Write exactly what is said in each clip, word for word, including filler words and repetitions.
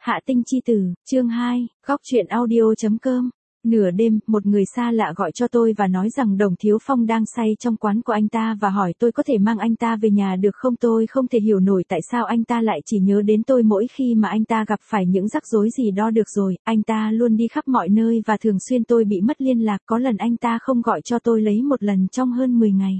Hạ tinh chi tử, chương hai, góc truyện audio.com. Nửa đêm, một người xa lạ gọi cho tôi và nói rằng Đồng Thiếu Phong đang say trong quán của anh ta và hỏi tôi có thể mang anh ta về nhà được không. Tôi không thể hiểu nổi tại sao anh ta lại chỉ nhớ đến tôi mỗi khi mà anh ta gặp phải những rắc rối gì đó. Được rồi, anh ta luôn đi khắp mọi nơi và thường xuyên tôi bị mất liên lạc. Có lần anh ta không gọi cho tôi lấy một lần trong hơn mười ngày.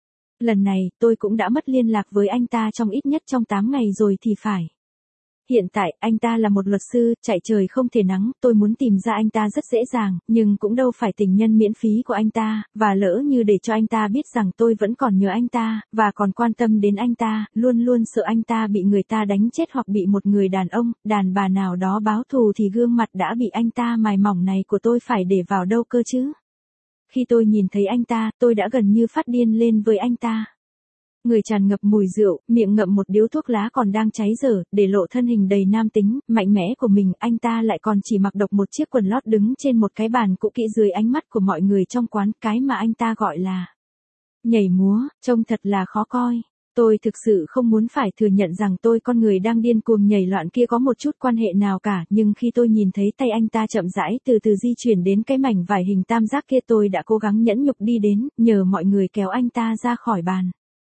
Lần này, tôi cũng đã mất liên lạc với anh ta trong ít nhất trong tám ngày rồi thì phải. Hiện tại, anh ta là một luật sư, chạy trời không thể nắng, tôi muốn tìm ra anh ta rất dễ dàng, nhưng cũng đâu phải tình nhân miễn phí của anh ta, và lỡ như để cho anh ta biết rằng tôi vẫn còn nhớ anh ta, và còn quan tâm đến anh ta, luôn luôn sợ anh ta bị người ta đánh chết hoặc bị một người đàn ông, đàn bà nào đó báo thù thì gương mặt đã bị anh ta mài mỏng này của tôi phải để vào đâu cơ chứ. Khi tôi nhìn thấy anh ta, tôi đã gần như phát điên lên với anh ta. Người tràn ngập mùi rượu, miệng ngậm một điếu thuốc lá còn đang cháy dở, để lộ thân hình đầy nam tính, mạnh mẽ của mình. Anh ta lại còn chỉ mặc độc một chiếc quần lót đứng trên một cái bàn cũ kỹ dưới ánh mắt của mọi người trong quán, cái mà anh ta gọi là nhảy múa, trông thật là khó coi. Tôi thực sự không muốn phải thừa nhận rằng tôi con người đang điên cuồng nhảy loạn kia có một chút quan hệ nào cả, nhưng khi tôi nhìn thấy tay anh ta chậm rãi từ từ di chuyển đến cái mảnh vải hình tam giác kia, tôi đã cố gắng nhẫn nhục đi đến, nhờ mọi người kéo anh ta ra khỏi bàn.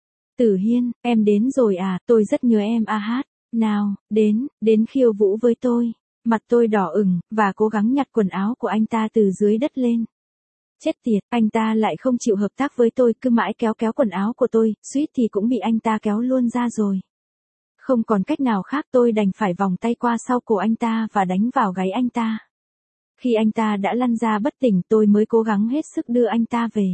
Tử Hiên, em đến rồi à, tôi rất nhớ em a hát, nào, đến, đến khiêu vũ với tôi. Mặt tôi đỏ ửng, và cố gắng nhặt quần áo của anh ta từ dưới đất lên. Chết tiệt, anh ta lại không chịu hợp tác với tôi, cứ mãi kéo kéo quần áo của tôi, suýt thì cũng bị anh ta kéo luôn ra rồi. Không còn cách nào khác, tôi đành phải vòng tay qua sau cổ anh ta và đánh vào gáy anh ta. Khi anh ta đã lăn ra bất tỉnh, tôi mới cố gắng hết sức đưa anh ta về.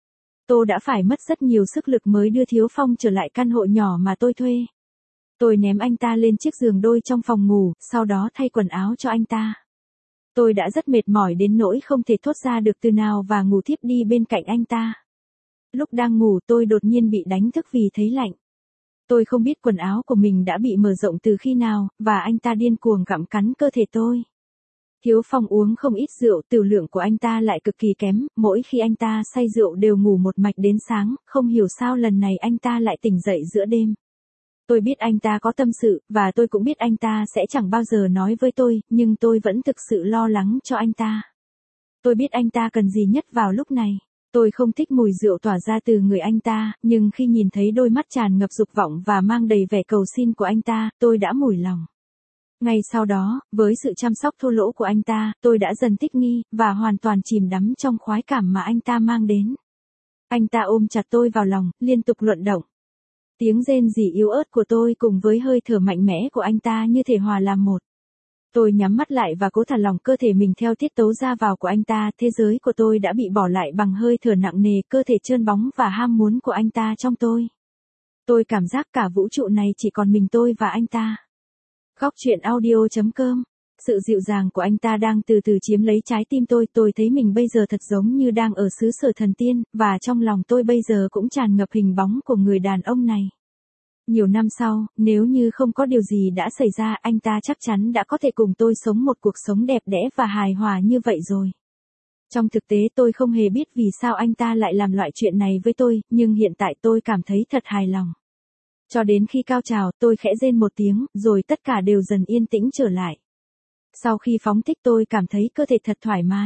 Tôi đã phải mất rất nhiều sức lực mới đưa Thiếu Phong trở lại căn hộ nhỏ mà tôi thuê. Tôi ném anh ta lên chiếc giường đôi trong phòng ngủ, sau đó thay quần áo cho anh ta. Tôi đã rất mệt mỏi đến nỗi không thể thốt ra được từ nào và ngủ thiếp đi bên cạnh anh ta. Lúc đang ngủ tôi đột nhiên bị đánh thức vì thấy lạnh. Tôi không biết quần áo của mình đã bị mở rộng từ khi nào, và anh ta điên cuồng gặm cắn cơ thể tôi. Thiếu Phong uống không ít rượu, tiểu lượng của anh ta lại cực kỳ kém, mỗi khi anh ta say rượu đều ngủ một mạch đến sáng, không hiểu sao lần này anh ta lại tỉnh dậy giữa đêm. Tôi biết anh ta có tâm sự, và tôi cũng biết anh ta sẽ chẳng bao giờ nói với tôi, nhưng tôi vẫn thực sự lo lắng cho anh ta. Tôi biết anh ta cần gì nhất vào lúc này. Tôi không thích mùi rượu tỏa ra từ người anh ta, nhưng khi nhìn thấy đôi mắt tràn ngập dục vọng và mang đầy vẻ cầu xin của anh ta, tôi đã mủi lòng. Ngay sau đó, với sự chăm sóc thô lỗ của anh ta, tôi đã dần thích nghi, và hoàn toàn chìm đắm trong khoái cảm mà anh ta mang đến. Anh ta ôm chặt tôi vào lòng, liên tục luận động. Tiếng rên rỉ yếu ớt của tôi cùng với hơi thở mạnh mẽ của anh ta như thể hòa làm một. Tôi nhắm mắt lại và cố thả lỏng cơ thể mình theo tiết tấu ra vào của anh ta. Thế giới của tôi đã bị bỏ lại bằng hơi thở nặng nề, cơ thể trơn bóng và ham muốn của anh ta trong tôi. Tôi cảm giác cả vũ trụ này chỉ còn mình tôi và anh ta. Góc truyện audio.com. Sự dịu dàng của anh ta đang từ từ chiếm lấy trái tim tôi. Tôi thấy mình bây giờ thật giống như đang ở xứ sở thần tiên, và trong lòng tôi bây giờ cũng tràn ngập hình bóng của người đàn ông này. Nhiều năm sau, nếu như không có điều gì đã xảy ra, anh ta chắc chắn đã có thể cùng tôi sống một cuộc sống đẹp đẽ và hài hòa như vậy rồi. Trong thực tế tôi không hề biết vì sao anh ta lại làm loại chuyện này với tôi, nhưng hiện tại tôi cảm thấy thật hài lòng. Cho đến khi cao trào, tôi khẽ rên một tiếng, rồi tất cả đều dần yên tĩnh trở lại. Sau khi phóng thích tôi cảm thấy cơ thể thật thoải mái.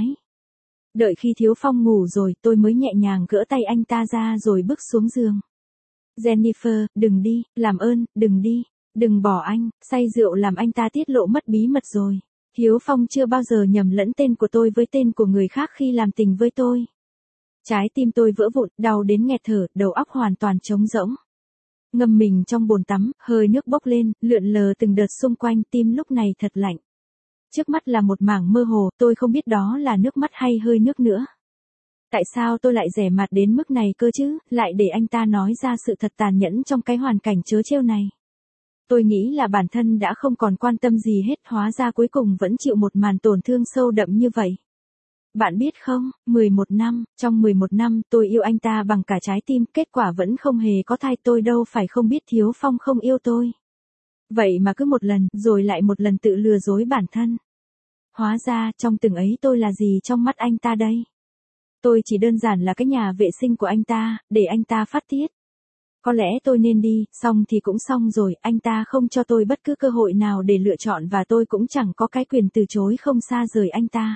Đợi khi Thiếu Phong ngủ rồi, tôi mới nhẹ nhàng gỡ tay anh ta ra rồi bước xuống giường. Jennifer, đừng đi, làm ơn, đừng đi, đừng bỏ anh, say rượu làm anh ta tiết lộ mất bí mật rồi. Thiếu Phong chưa bao giờ nhầm lẫn tên của tôi với tên của người khác khi làm tình với tôi. Trái tim tôi vỡ vụn, đau đến nghẹt thở, đầu óc hoàn toàn trống rỗng. Ngâm mình trong bồn tắm, hơi nước bốc lên, lượn lờ từng đợt xung quanh, tim lúc này thật lạnh. Trước mắt là một mảng mơ hồ, tôi không biết đó là nước mắt hay hơi nước nữa. Tại sao tôi lại rẻ mạt đến mức này cơ chứ, lại để anh ta nói ra sự thật tàn nhẫn trong cái hoàn cảnh trớ trêu này. Tôi nghĩ là bản thân đã không còn quan tâm gì hết, hóa ra cuối cùng vẫn chịu một màn tổn thương sâu đậm như vậy. Bạn biết không, mười một năm, trong mười một năm tôi yêu anh ta bằng cả trái tim, kết quả vẫn không hề có thai. Tôi đâu phải không biết Thiếu Phong không yêu tôi. Vậy mà cứ một lần, rồi lại một lần tự lừa dối bản thân. Hóa ra, trong từng ấy tôi là gì trong mắt anh ta đây? Tôi chỉ đơn giản là cái nhà vệ sinh của anh ta, để anh ta phát tiết. Có lẽ tôi nên đi, xong thì cũng xong rồi, anh ta không cho tôi bất cứ cơ hội nào để lựa chọn và tôi cũng chẳng có cái quyền từ chối không xa rời anh ta.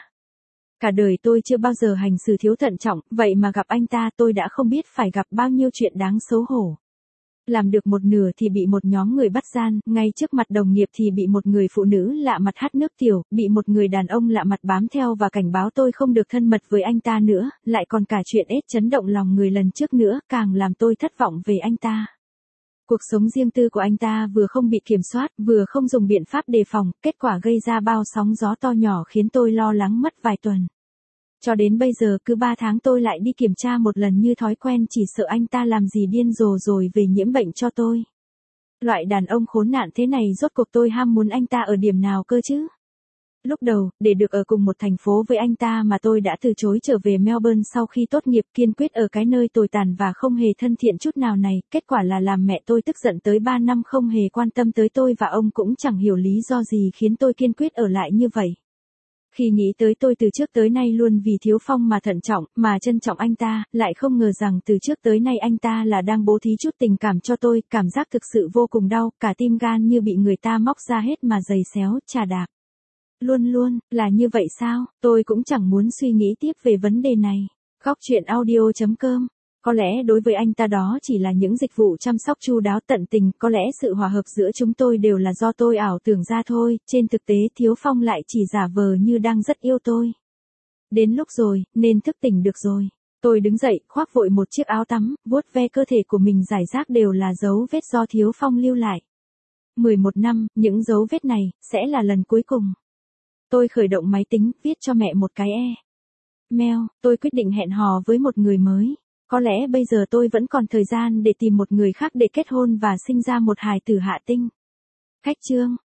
Cả đời tôi chưa bao giờ hành xử thiếu thận trọng, vậy mà gặp anh ta tôi đã không biết phải gặp bao nhiêu chuyện đáng xấu hổ. Làm được một nửa thì bị một nhóm người bắt gian, ngay trước mặt đồng nghiệp thì bị một người phụ nữ lạ mặt hắt nước tiểu, bị một người đàn ông lạ mặt bám theo và cảnh báo tôi không được thân mật với anh ta nữa, lại còn cả chuyện ết chấn động lòng người lần trước nữa, càng làm tôi thất vọng về anh ta. Cuộc sống riêng tư của anh ta vừa không bị kiểm soát, vừa không dùng biện pháp đề phòng, kết quả gây ra bao sóng gió to nhỏ khiến tôi lo lắng mất vài tuần. Cho đến bây giờ cứ ba tháng tôi lại đi kiểm tra một lần như thói quen, chỉ sợ anh ta làm gì điên rồ rồi về nhiễm bệnh cho tôi. Loại đàn ông khốn nạn thế này rốt cuộc tôi ham muốn anh ta ở điểm nào cơ chứ? Lúc đầu, để được ở cùng một thành phố với anh ta mà tôi đã từ chối trở về Melbourne sau khi tốt nghiệp, kiên quyết ở cái nơi tồi tàn và không hề thân thiện chút nào này, kết quả là làm mẹ tôi tức giận tới ba năm không hề quan tâm tới tôi và ông cũng chẳng hiểu lý do gì khiến tôi kiên quyết ở lại như vậy. Khi nghĩ tới tôi từ trước tới nay luôn vì Thiếu Phong mà thận trọng, mà trân trọng anh ta, lại không ngờ rằng từ trước tới nay anh ta là đang bố thí chút tình cảm cho tôi, cảm giác thực sự vô cùng đau, cả tim gan như bị người ta móc ra hết mà giày xéo, chà đạp. Luôn luôn, là như vậy sao? Tôi cũng chẳng muốn suy nghĩ tiếp về vấn đề này. Góc chuyện audio chấm com. Có lẽ đối với anh ta đó chỉ là những dịch vụ chăm sóc chu đáo tận tình, có lẽ sự hòa hợp giữa chúng tôi đều là do tôi ảo tưởng ra thôi, trên thực tế Thiếu Phong lại chỉ giả vờ như đang rất yêu tôi. Đến lúc rồi, nên thức tỉnh được rồi. Tôi đứng dậy, khoác vội một chiếc áo tắm, vuốt ve cơ thể của mình, rải rác đều là dấu vết do Thiếu Phong lưu lại. mười một năm, những dấu vết này, sẽ là lần cuối cùng. Tôi khởi động máy tính, viết cho mẹ một cái e. Mail, tôi quyết định hẹn hò với một người mới. Có lẽ bây giờ tôi vẫn còn thời gian để tìm một người khác để kết hôn và sinh ra một hài tử hạ tinh. Khách chương.